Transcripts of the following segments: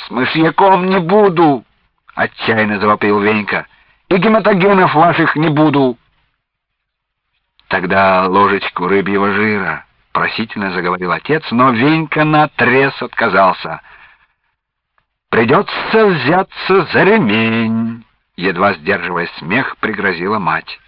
С мышьяком не буду, отчаянно завопил Венька. И гематогенов ваших не буду. Тогда ложечку рыбьего жира, просительно заговорил отец, но Венька наотрез отказался. Придется взяться за ремень, едва сдерживая смех, пригрозила мать.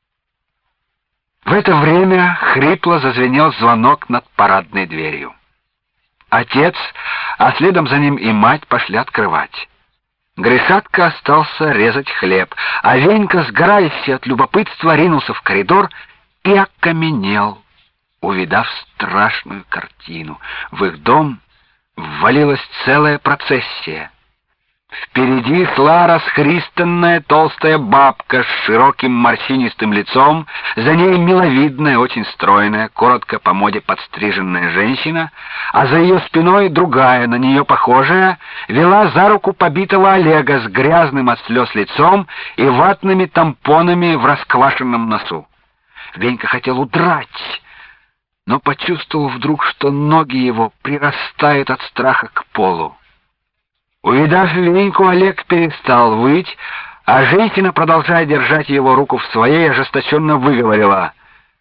В это время хрипло зазвенел звонок над парадной дверью. Отец, а следом за ним и мать пошли открывать. Гришатка остался резать хлеб, а Венька, сгорающий от любопытства, ринулся в коридор и окаменел, увидав страшную картину. В их дом ввалилась целая процессия. Впереди шла расхристанная толстая бабка с широким морщинистым лицом, за ней миловидная, очень стройная, коротко по моде подстриженная женщина, а за ее спиной другая, на нее похожая, вела за руку побитого Олега с грязным от слез лицом и ватными тампонами в расквашенном носу. Венька хотел удрать, но почувствовал вдруг, что ноги его прирастают от страха к полу. Увидав Веньку, Олег перестал выть, а женщина, продолжая держать его руку в своей, ожесточенно выговорила: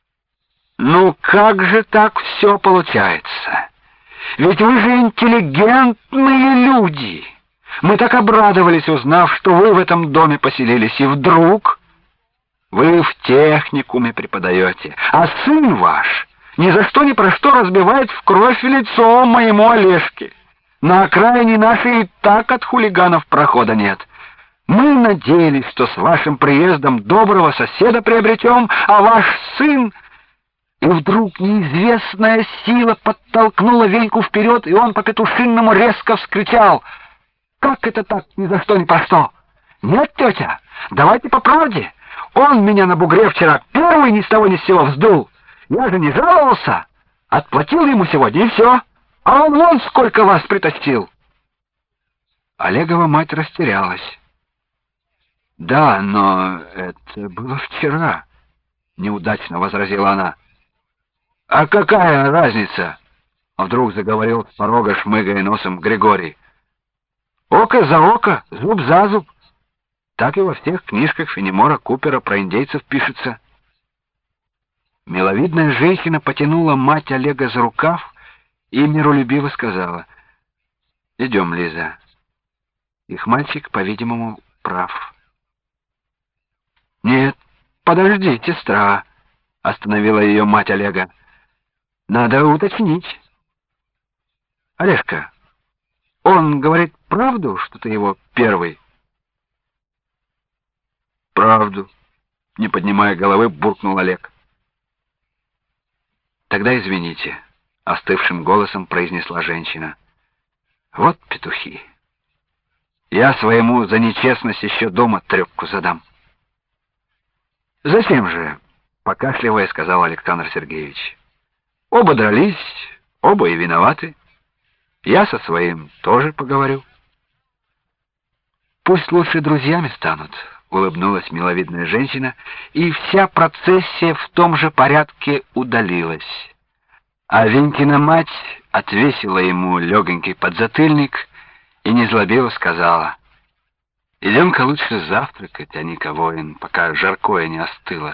«Ну как же так все получается? Ведь вы же интеллигентные люди! Мы так обрадовались, узнав, что вы в этом доме поселились, и вдруг вы в техникуме преподаете, а сын ваш ни за что ни про что разбивает в кровь лицо моему Олежке. На окраине нашей и так от хулиганов прохода нет. Мы надеялись, что с вашим приездом доброго соседа приобретем, а ваш сын...» И вдруг неизвестная сила подтолкнула Веньку вперед, и он по-петушинному резко вскричал: «Как это так, ни за что ни про что? Нет, тетя, давайте по правде. Он меня на бугре вчера первый ни с того ни с сего вздул. Я же не жаловался. Отплатил ему сегодня, и все. А он вон сколько вас притащил!» Олегова мать растерялась. «Да, но это было вчера», — неудачно возразила она. «А какая разница?» — вдруг заговорил с порога, шмыгая носом, Григорий. «Око за око, зуб за зуб. Так и во всех книжках Фенемора Купера про индейцев пишется». Миловидная женщина потянула мать Олега за рукав и миролюбиво сказала: «Идем, Лиза. Их мальчик, по-видимому, прав». «Нет, подожди, сестра», — остановила ее мать Олега. «Надо уточнить. Олежка, он говорит правду, что ты его первый?» «Правду», — не поднимая головы, буркнул Олег. «Тогда извините», — остывшим голосом произнесла женщина. «Вот петухи. Я своему за нечестность еще дома трепку задам». «Зачем же?» — покашливая, сказал Александр Сергеевич. «Оба дрались, оба и виноваты. Я со своим тоже поговорю». «Пусть лучше друзьями станут», — улыбнулась миловидная женщина, и вся процессия в том же порядке удалилась. А Венькина мать отвесила ему легонький подзатыльник и незлобиво сказала: «Идем-ка лучше завтракать, а не воин, пока жаркое не остыло».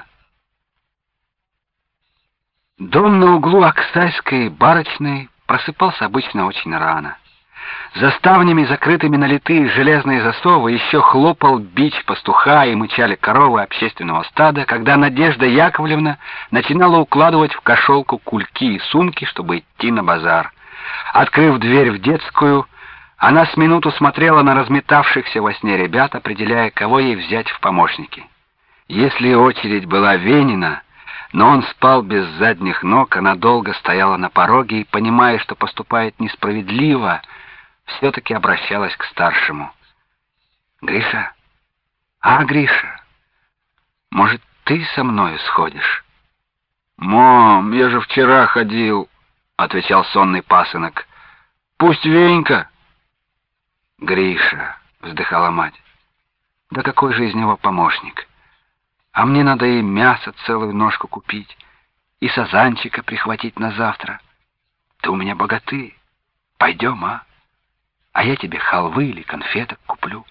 Дом на углу Аксайской и Барочной просыпался обычно очень рано. За ставнями, закрытыми на литые железные засовы, еще хлопал бич пастуха и мычали коровы общественного стада, когда Надежда Яковлевна начинала укладывать в кошелку кульки и сумки, чтобы идти на базар. Открыв дверь в детскую, она с минуту смотрела на разметавшихся во сне ребят, определяя, кого ей взять в помощники. Если очередь была Венина, но он спал без задних ног, она долго стояла на пороге и, понимая, что поступает несправедливо, все-таки обращалась к старшему. «Гриша? Гриша, может, ты со мною сходишь?» «Мам, я же вчера ходил», — отвечал сонный пасынок. «Пусть Венька». «Гриша», — вздыхала мать, — «да какой же из него помощник? А мне надо и мясо целую ножку купить, и сазанчика прихватить на завтра. Ты у меня богатырь. Пойдем, а? а я тебе халвы или конфеток куплю.